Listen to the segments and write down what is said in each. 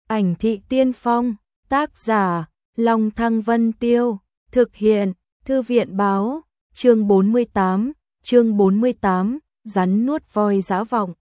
Ảnh thị tiên phong, tác giả, Long Thăng Vân Tiêu, thực hiện, Thư viện báo, chương 48, rắn nuốt voi dã vọng.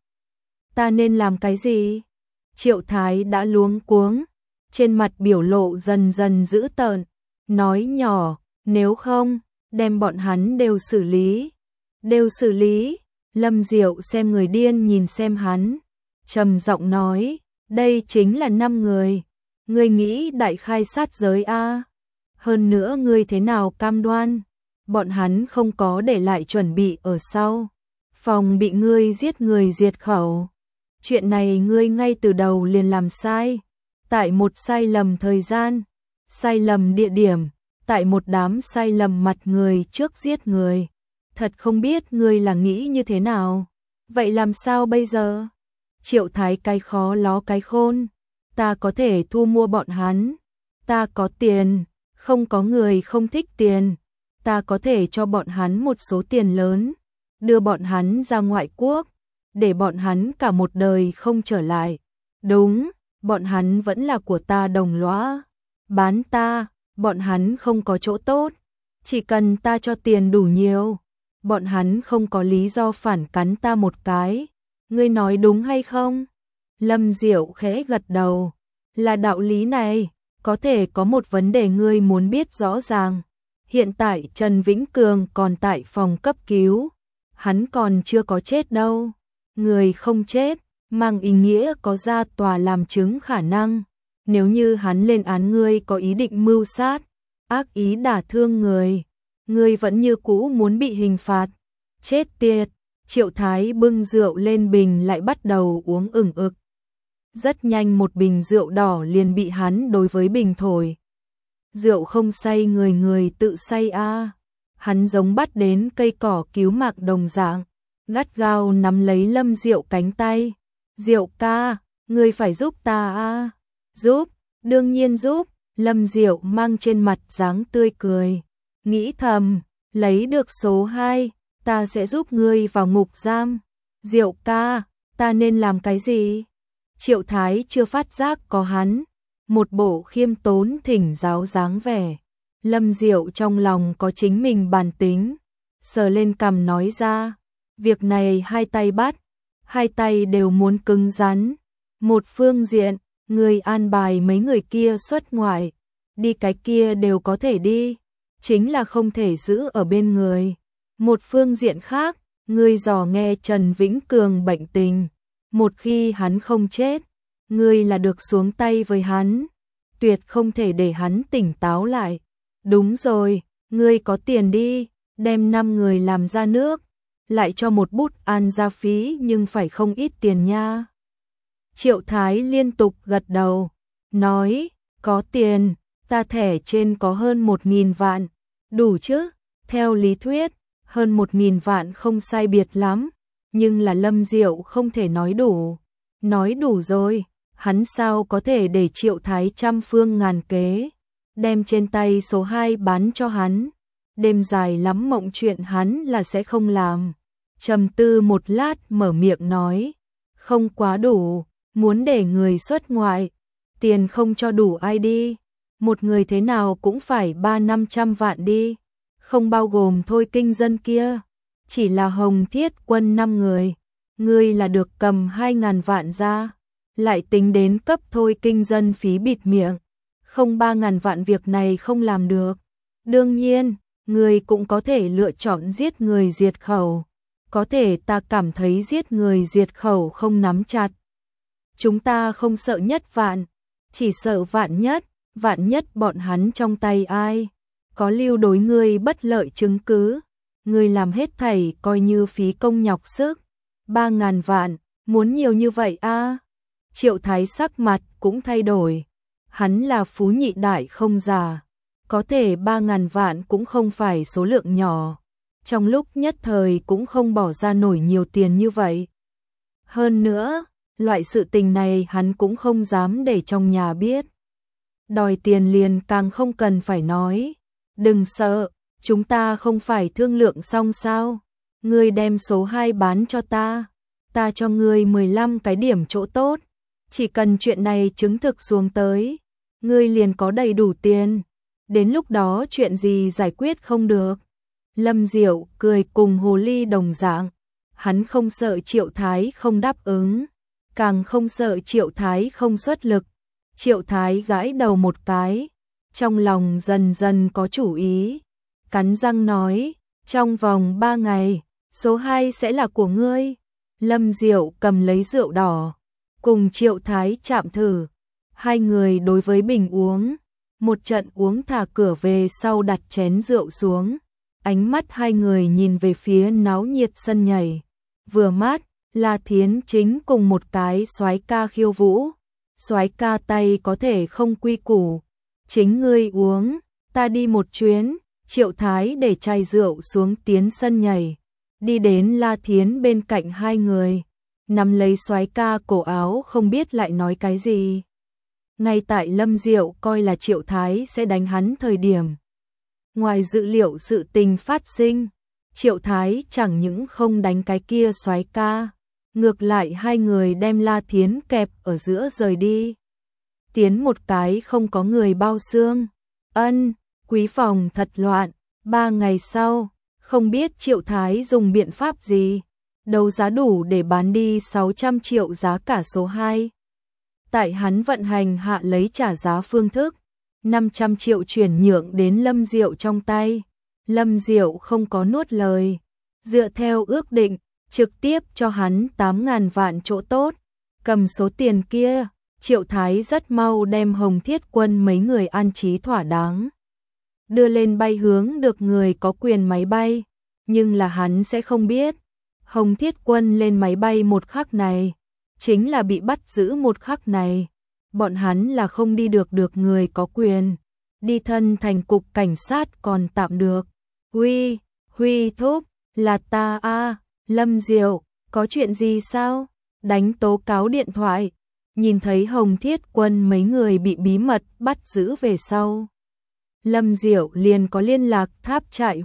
Ta nên làm cái gì? Triệu Thái đã luống cuống, trên mặt biểu lộ dần dần dữ tợn, nói nhỏ, nếu không, đem bọn hắn đều xử lý. Đều xử lý, Lâm Diệu xem người điên nhìn xem hắn, trầm giọng nói, đây chính là 5 người, ngươi nghĩ đại khai sát giới a? Hơn nữa ngươi thế nào cam đoan, bọn hắn không có để lại chuẩn bị ở sau, phòng bị ngươi giết người diệt khẩu. Chuyện này ngươi ngay từ đầu liền làm sai, tại một sai lầm thời gian, sai lầm địa điểm, tại một đám sai lầm mặt người trước giết người. Thật không biết ngươi là nghĩ như thế nào. Vậy làm sao bây giờ? Triệu Thái cái khó ló cái khôn. Ta có thể thu mua bọn hắn. Ta có tiền, không có người không thích tiền. Ta có thể cho bọn hắn một số tiền lớn, đưa bọn hắn ra ngoại quốc, để bọn hắn cả một đời không trở lại. Đúng, bọn hắn vẫn là của ta đồng lõa. Bán ta, bọn hắn không có chỗ tốt. Chỉ cần ta cho tiền đủ nhiều, bọn hắn không có lý do phản cắn ta một cái. Ngươi nói đúng hay không? Lâm Diệu khẽ gật đầu. Là đạo lý này, có thể có một vấn đề ngươi muốn biết rõ ràng. Hiện tại Trần Vĩnh Cường còn tại phòng cấp cứu. Hắn còn chưa có chết đâu. Người không chết, mang ý nghĩa có ra tòa làm chứng khả năng. Nếu như hắn lên án ngươi có ý định mưu sát, ác ý đả thương người, ngươi vẫn như cũ muốn bị hình phạt. Chết tiệt, Triệu Thái bưng rượu lên bình lại bắt đầu uống ửng ực. Rất nhanh một bình rượu đỏ liền bị hắn đối với bình thổi. Rượu không say người người tự say a. Hắn giống bắt đến cây cỏ cứu mạng đồng dạng, gắt gao nắm lấy Lâm Diệu cánh tay. Diệu ca, ngươi phải giúp ta a. Giúp, đương nhiên giúp. Lâm Diệu mang trên mặt dáng tươi cười, nghĩ thầm, lấy được số 2, ta sẽ giúp ngươi vào ngục giam. Diệu ca, ta nên làm cái gì? Triệu Thái chưa phát giác có hắn, một bộ khiêm tốn thỉnh giáo dáng vẻ. Lâm Diệu trong lòng có chính mình bản tính, sờ lên cằm nói ra, việc này hai tay bắt, hai tay đều muốn cứng rắn. Một phương diện, người an bài mấy người kia xuất ngoại, đi cái kia đều có thể đi, chính là không thể giữ ở bên người. Một phương diện khác, ngươi dò nghe Trần Vĩnh Cường bệnh tình, một khi hắn không chết, ngươi là được xuống tay với hắn, tuyệt không thể để hắn tỉnh táo lại. Đúng rồi, ngươi có tiền đi, đem 5 người làm ra nước, lại cho một bút an gia phí nhưng phải không ít tiền nha. Triệu Thái liên tục gật đầu, nói, có tiền, ta thẻ trên có hơn 1.000 vạn, đủ chứ? Theo lý thuyết, hơn 1.000 vạn không sai biệt lắm, nhưng là Lâm Diệu không thể nói đủ. Nói đủ rồi, hắn sao có thể để Triệu Thái trăm phương ngàn kế, đem trên tay số 2 bán cho hắn. Đêm dài lắm mộng chuyện hắn là sẽ không làm. Trầm tư một lát mở miệng nói, không quá đủ, muốn để người xuất ngoại, tiền không cho đủ ai đi, một người thế nào cũng phải 300-500 vạn đi, không bao gồm Thôi Kinh Dân kia, chỉ là Hồng Thiết Quân 5 người, ngươi là được cầm 2.000 vạn ra, lại tính đến cấp Thôi Kinh Dân phí bịt miệng, không 3.000 vạn việc này không làm được. Đương nhiên, ngươi cũng có thể lựa chọn giết người diệt khẩu, có thể ta cảm thấy giết người diệt khẩu không nắm chặt. Chúng ta không sợ nhất vạn, chỉ sợ vạn nhất bọn hắn trong tay ai, có lưu đối ngươi bất lợi chứng cứ, ngươi làm hết thảy coi như phí công nhọc sức. 3.000 vạn, muốn nhiều như vậy a? Triệu Thái sắc mặt cũng thay đổi, hắn là phú nhị đại không già, có thể 3.000 vạn cũng không phải số lượng nhỏ, trong lúc nhất thời cũng không bỏ ra nổi nhiều tiền như vậy. Hơn nữa, loại sự tình này hắn cũng không dám để trong nhà biết. Đòi tiền liền càng không cần phải nói. Đừng sợ, chúng ta không phải thương lượng xong sao? Ngươi đem số 2 bán cho ta cho ngươi 15 cái điểm chỗ tốt. chỉ cần chuyện này chứng thực xuống tới, ngươi liền có đầy đủ tiền, đến lúc đó chuyện gì giải quyết không được. Lâm Diệu cười cùng hồ ly đồng dạng, hắn không sợ Triệu Thái không đáp ứng, càng không sợ Triệu Thái không xuất lực. Triệu Thái gãi đầu một cái, trong lòng dần dần có chủ ý, cắn răng nói, trong vòng 3 ngày, số 2 sẽ là của ngươi. Lâm Diệu cầm lấy rượu đỏ, cùng Triệu Thái chạm thử, hai người đối với bình uống, một trận uống thả cửa về sau đặt chén rượu xuống, ánh mắt hai người nhìn về phía náo nhiệt sân nhảy, vừa mát, La Thiến chính cùng một cái soái ca khiêu vũ, soái ca tay có thể không quy củ, chính ngươi uống, ta đi một chuyến. Triệu Thái để chai rượu xuống tiến sân nhảy, đi đến La Thiến bên cạnh hai người, nắm lấy soái ca cổ áo không biết lại nói cái gì. Ngay tại Lâm Diệu coi là Triệu Thái sẽ đánh hắn thời điểm, ngoài dự liệu sự tình phát sinh, Triệu Thái chẳng những không đánh cái kia soái ca, ngược lại hai người đem La Thiến kẹp ở giữa rời đi. Tiến một cái không có người bao xương. Quý phòng thật loạn. 3 ngày sau, không biết Triệu Thái dùng biện pháp gì, đấu giá đủ để bán đi 600 triệu giá cả số 2. Tại hắn vận hành hạ lấy trả giá phương thức, 500 triệu chuyển nhượng đến Lâm Diệu trong tay. Lâm Diệu không có nuốt lời, dựa theo ước định, trực tiếp cho hắn 8.000 vạn chỗ tốt. Cầm số tiền kia, Triệu Thái rất mau đem Hồng Thiết Quân mấy người an trí thỏa đáng, đưa lên bay hướng được người có quyền máy bay, nhưng là hắn sẽ không biết, Hồng Thiết Quân lên máy bay một khắc này, chính là bị bắt giữ một khắc này, bọn hắn là không đi được người có quyền, đi thân thành cục cảnh sát còn tạm được. Huy thúc, là ta a. Lâm Diệu, có chuyện gì sao? Đánh tố cáo điện thoại, nhìn thấy Hồng Thiết Quân mấy người bị bí mật bắt giữ về sau. Lâm Diệu liền có liên lạc tháp trại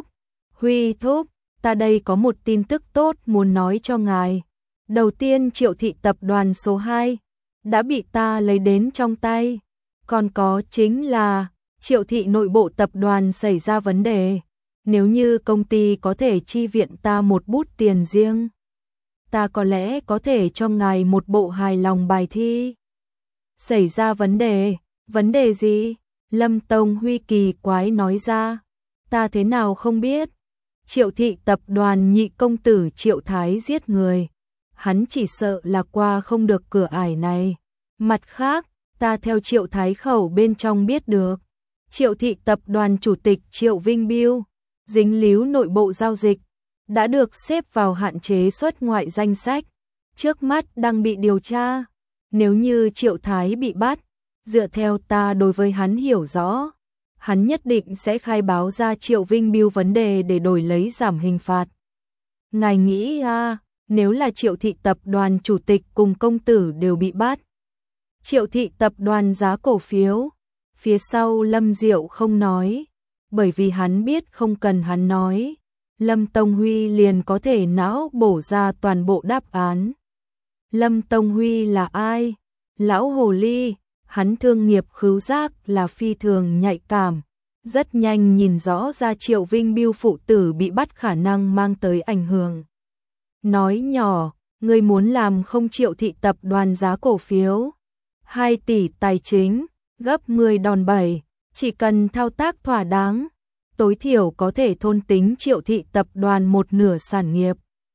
Huy thúc, ta đây có một tin tức tốt muốn nói cho ngài. Đầu tiên Triệu thị tập đoàn số 2 đã bị ta lấy đến trong tay. Còn có chính là Triệu thị nội bộ tập đoàn xảy ra vấn đề. Nếu như công ty có thể chi viện ta một bút tiền riêng, ta có lẽ có thể cho ngài một bộ hài lòng bài thi. Xảy ra vấn đề gì? Lâm Tông Huy kỳ quái nói ra, ta thế nào không biết. Triệu thị tập đoàn nhị công tử Triệu Thái giết người, hắn chỉ sợ là qua không được cửa ải này. Mặt khác, ta theo Triệu Thái khẩu bên trong biết được, Triệu thị tập đoàn chủ tịch Triệu Vinh Biêu dính líu nội bộ giao dịch, đã được xếp vào hạn chế xuất ngoại danh sách, trước mắt đang bị điều tra. Nếu như Triệu Thái bị bắt, dựa theo ta đối với hắn hiểu rõ, hắn nhất định sẽ khai báo ra Triệu Vinh Biêu vấn đề để đổi lấy giảm hình phạt. Ngài nghĩ nếu là Triệu thị tập đoàn chủ tịch cùng công tử đều bị bắt, Triệu thị tập đoàn giá cổ phiếu, phía sau Lâm Diệu không nói, bởi vì hắn biết không cần hắn nói, Lâm Tông Huy liền có thể não bổ ra toàn bộ đáp án. Lâm Tông Huy là ai? Lão hồ ly, hắn thương nghiệp khứu giác là phi thường nhạy cảm, rất nhanh nhìn rõ ra Triệu Vinh Biêu phụ tử bị bắt khả năng mang tới ảnh hưởng. Nói nhỏ, ngươi muốn làm không Triệu thị tập đoàn giá cổ phiếu 2 tỷ tài chính, gấp 10 đòn bẩy, chỉ cần thao tác thỏa đáng, tối thiểu có thể thôn tính Triệu thị tập đoàn một nửa sản nghiệp.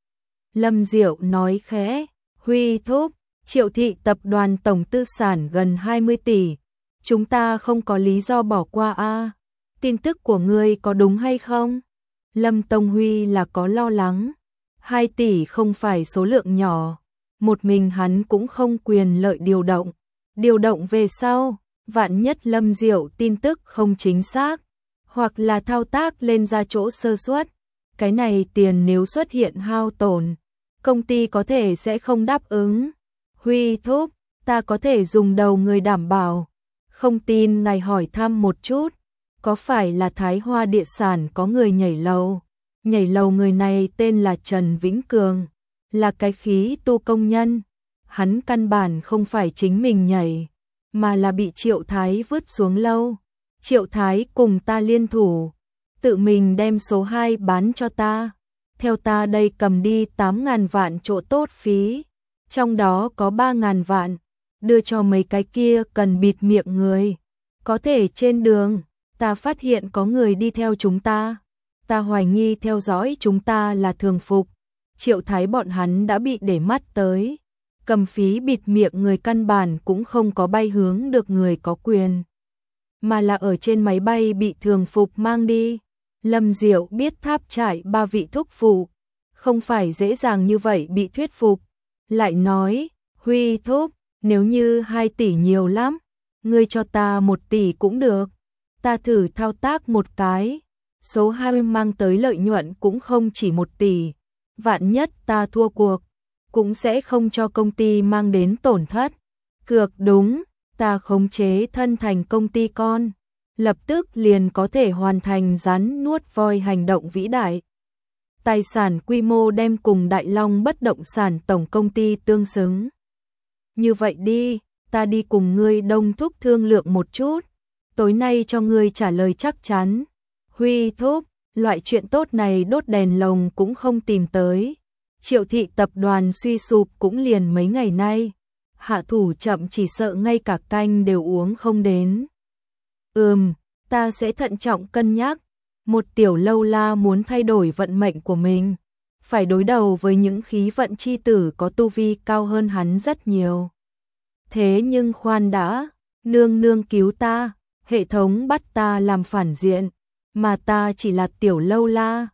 Lâm Diệu nói khẽ, Huy thúc, Triệu thị tập đoàn tổng tư sản gần 20 tỷ, chúng ta không có lý do bỏ qua tin tức của ngươi có đúng hay không? Lâm Tông Huy là có lo lắng, 2 tỷ không phải số lượng nhỏ, một mình hắn cũng không quyền lợi điều động về sau, vạn nhất Lâm Diệu tin tức không chính xác, hoặc là thao tác lên ra chỗ sơ suất, cái này tiền nếu xuất hiện hao tổn, công ty có thể sẽ không đáp ứng. Huy thúc, ta có thể dùng đầu người đảm bảo, không tin ngài hỏi thăm một chút, có phải là Thái Hoa địa sản có người nhảy lầu người này tên là Trần Vĩnh Cường, là cái khí tu công nhân, hắn căn bản không phải chính mình nhảy, mà là bị Triệu Thái vứt xuống lâu. Triệu Thái cùng ta liên thủ, tự mình đem số 2 bán cho ta. Theo ta đây cầm đi 8.000 vạn chỗ tốt phí, trong đó có 3.000 vạn, đưa cho mấy cái kia cần bịt miệng người. Có thể trên đường, ta phát hiện có người đi theo chúng ta. Ta hoài nghi theo dõi chúng ta là thường phục. Triệu Thái bọn hắn đã bị để mắt tới. Cầm phí bịt miệng người căn bản cũng không có bay hướng được người có quyền, mà là ở trên máy bay bị thường phục mang đi. Lâm Diệu biết Tháp Trại 3 vị thúc phụ không phải dễ dàng như vậy bị thuyết phục, lại nói, Huy thúc, nếu như 2 tỷ nhiều lắm, ngươi cho ta 1 tỷ cũng được, ta thử thao tác một cái, số 20 mang tới lợi nhuận cũng không chỉ 1 tỷ, vạn nhất ta thua cuộc, cũng sẽ không cho công ty mang đến tổn thất. Cược đúng, ta khống chế thân thành công ty con, lập tức liền có thể hoàn thành rắn nuốt voi hành động vĩ đại. Tài sản quy mô đem cùng Đại Long bất động sản tổng công ty tương xứng. Như vậy đi, ta đi cùng ngươi Đông thúc thương lượng một chút, tối nay cho ngươi trả lời chắc chắn. Huy thúc, loại chuyện tốt này đốt đèn lồng cũng không tìm tới. Triệu thị tập đoàn suy sụp cũng liền mấy ngày nay, hạ thủ chậm chỉ sợ ngay cả canh đều uống không đến. Ta sẽ thận trọng cân nhắc. Một tiểu lâu la muốn thay đổi vận mệnh của mình, phải đối đầu với những khí vận chi tử có tu vi cao hơn hắn rất nhiều. Thế nhưng khoan đã, nương nương cứu ta, hệ thống bắt ta làm phản diện, mà ta chỉ là tiểu lâu la,